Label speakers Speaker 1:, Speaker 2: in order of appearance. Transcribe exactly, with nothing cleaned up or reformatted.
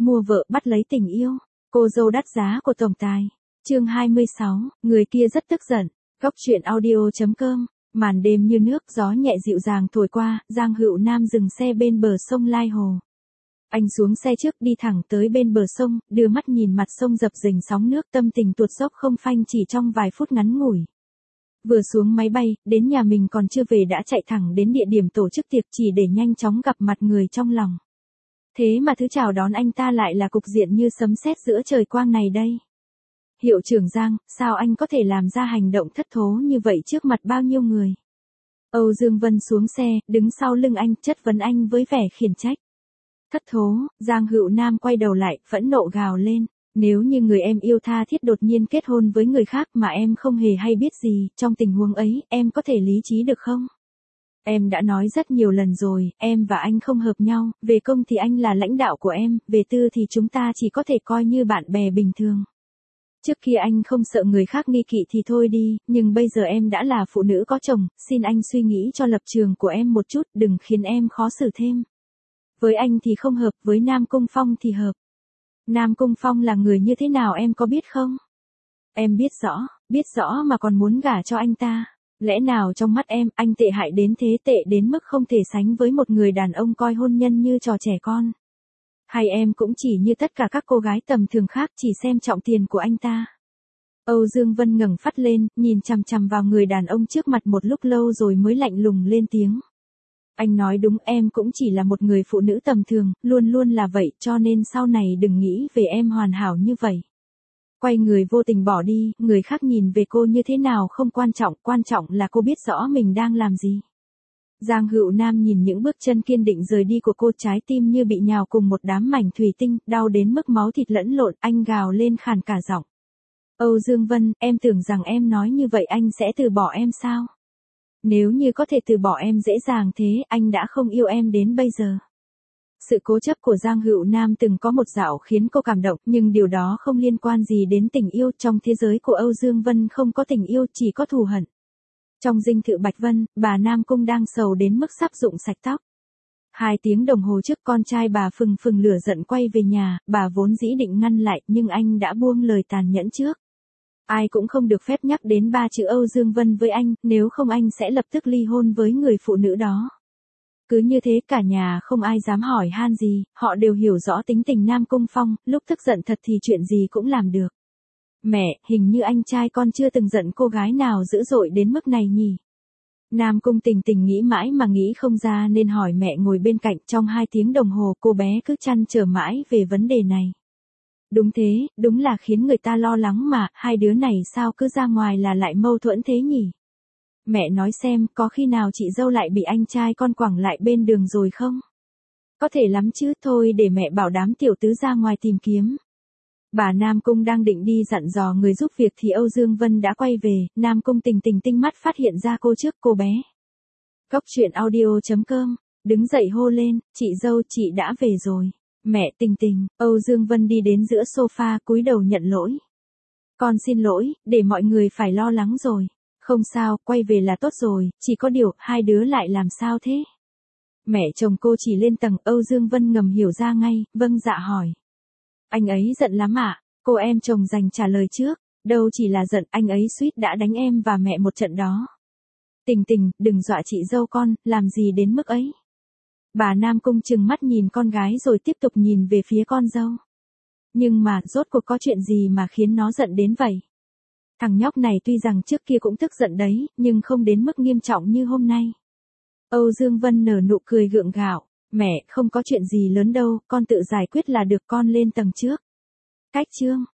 Speaker 1: mua vợ bắt lấy tình yêu. Cô dâu đắt giá của tổng tài. Chương hai mươi sáu, người kia rất tức giận. Góc truyện audio chấm com. Màn đêm như nước, gió nhẹ dịu dàng thổi qua, Giang Hữu Nam dừng xe bên bờ sông Lai Hồ. Anh xuống xe trước đi thẳng tới bên bờ sông, đưa mắt nhìn mặt sông dập dềnh sóng nước, tâm tình tuột dốc không phanh chỉ trong vài phút ngắn ngủi. Vừa xuống máy bay, đến nhà mình còn chưa về đã chạy thẳng đến địa điểm tổ chức tiệc chỉ để nhanh chóng gặp mặt người trong lòng. Thế mà thứ chào đón anh ta lại là cục diện như sấm sét giữa trời quang này đây. Hiệu trưởng Giang, sao anh có thể làm ra hành động thất thố như vậy trước mặt bao nhiêu người? Âu Dương Vân xuống xe, đứng sau lưng anh, chất vấn anh với vẻ khiển trách. Thất thố, Giang Hữu Nam quay đầu lại, phẫn nộ gào lên. Nếu như người em yêu tha thiết đột nhiên kết hôn với người khác mà em không hề hay biết gì, trong tình huống ấy, em có thể lý trí được không? Em đã nói rất nhiều lần rồi, em và anh không hợp nhau, về công thì anh là lãnh đạo của em, về tư thì chúng ta chỉ có thể coi như bạn bè bình thường. Trước kia anh không sợ người khác nghi kỵ thì thôi đi, nhưng bây giờ em đã là phụ nữ có chồng, xin anh suy nghĩ cho lập trường của em một chút, đừng khiến em khó xử thêm. Với anh thì không hợp, với Nam Cung Phong thì hợp. Nam Cung Phong là người như thế nào em có biết không? Em biết rõ, biết rõ mà còn muốn gả cho anh ta. Lẽ nào trong mắt em, anh tệ hại đến thế, tệ đến mức không thể sánh với một người đàn ông coi hôn nhân như trò trẻ con? Hay em cũng chỉ như tất cả các cô gái tầm thường khác chỉ xem trọng tiền của anh ta? Âu Dương Vân ngẩng phát lên, nhìn chằm chằm vào người đàn ông trước mặt một lúc lâu rồi mới lạnh lùng lên tiếng. Anh nói đúng, em cũng chỉ là một người phụ nữ tầm thường, luôn luôn là vậy, cho nên sau này đừng nghĩ về em hoàn hảo như vậy. Quay người vô tình bỏ đi, người khác nhìn về cô như thế nào không quan trọng, quan trọng là cô biết rõ mình đang làm gì. Giang Hữu Nam nhìn những bước chân kiên định rời đi của cô, trái tim như bị nhào cùng một đám mảnh thủy tinh, đau đến mức máu thịt lẫn lộn, anh gào lên khàn cả giọng. Âu Dương Vân, em tưởng rằng em nói như vậy anh sẽ từ bỏ em sao? Nếu như có thể từ bỏ em dễ dàng thế, anh đã không yêu em đến bây giờ. Sự cố chấp của Giang Hữu Nam từng có một dạo khiến cô cảm động, nhưng điều đó không liên quan gì đến tình yêu. Trong thế giới của Âu Dương Vân không có tình yêu, chỉ có thù hận. Trong dinh thự Bạch Vân, bà Nam Cung đang sầu đến mức sắp rụng sạch tóc. Hai tiếng đồng hồ trước, con trai bà phừng phừng lửa giận quay về nhà, bà vốn dĩ định ngăn lại, nhưng anh đã buông lời tàn nhẫn trước. Ai cũng không được phép nhắc đến ba chữ Âu Dương Vân với anh, nếu không anh sẽ lập tức ly hôn với người phụ nữ đó. Cứ như thế cả nhà không ai dám hỏi han gì, họ đều hiểu rõ tính tình Nam Cung Phong, lúc tức giận thật thì chuyện gì cũng làm được. Mẹ, hình như anh trai con chưa từng giận cô gái nào dữ dội đến mức này nhỉ? Nam Cung Tình Tình nghĩ mãi mà nghĩ không ra nên hỏi mẹ ngồi bên cạnh. Trong hai tiếng đồng hồ cô bé cứ trăn trở mãi về vấn đề này. Đúng thế, đúng là khiến người ta lo lắng mà, hai đứa này sao cứ ra ngoài là lại mâu thuẫn thế nhỉ? Mẹ nói xem, có khi nào chị dâu lại bị anh trai con quẳng lại bên đường rồi không? Có thể lắm chứ, thôi để mẹ bảo đám tiểu tứ ra ngoài tìm kiếm. Bà Nam Cung đang định đi dặn dò người giúp việc thì Âu Dương Vân đã quay về, Nam Cung Tình Tình tinh mắt phát hiện ra cô trước cô bé. Góc truyện audio chấm com, đứng dậy hô lên, chị dâu chị đã về rồi. Mẹ Tình Tình, Âu Dương Vân đi đến giữa sofa cúi đầu nhận lỗi. Con xin lỗi, để mọi người phải lo lắng rồi. Không sao, quay về là tốt rồi, chỉ có điều, hai đứa lại làm sao thế? Mẹ chồng cô chỉ lên tầng, Âu Dương Vân ngầm hiểu ra ngay, vâng dạ hỏi. Anh ấy giận lắm ạ, à? Cô em chồng dành trả lời trước, đâu chỉ là giận, anh ấy suýt đã đánh em và mẹ một trận đó. Tình Tình, đừng dọa chị dâu con, làm gì đến mức ấy. Bà Nam Cung trừng mắt nhìn con gái rồi tiếp tục nhìn về phía con dâu. Nhưng mà, rốt cuộc có chuyện gì mà khiến nó giận đến vậy? Thằng nhóc này tuy rằng trước kia cũng tức giận đấy, nhưng không đến mức nghiêm trọng như hôm nay. Âu Dương Vân nở nụ cười gượng gạo. Mẹ, không có chuyện gì lớn đâu, con tự giải quyết là được, con lên tầng trước. Cách chương.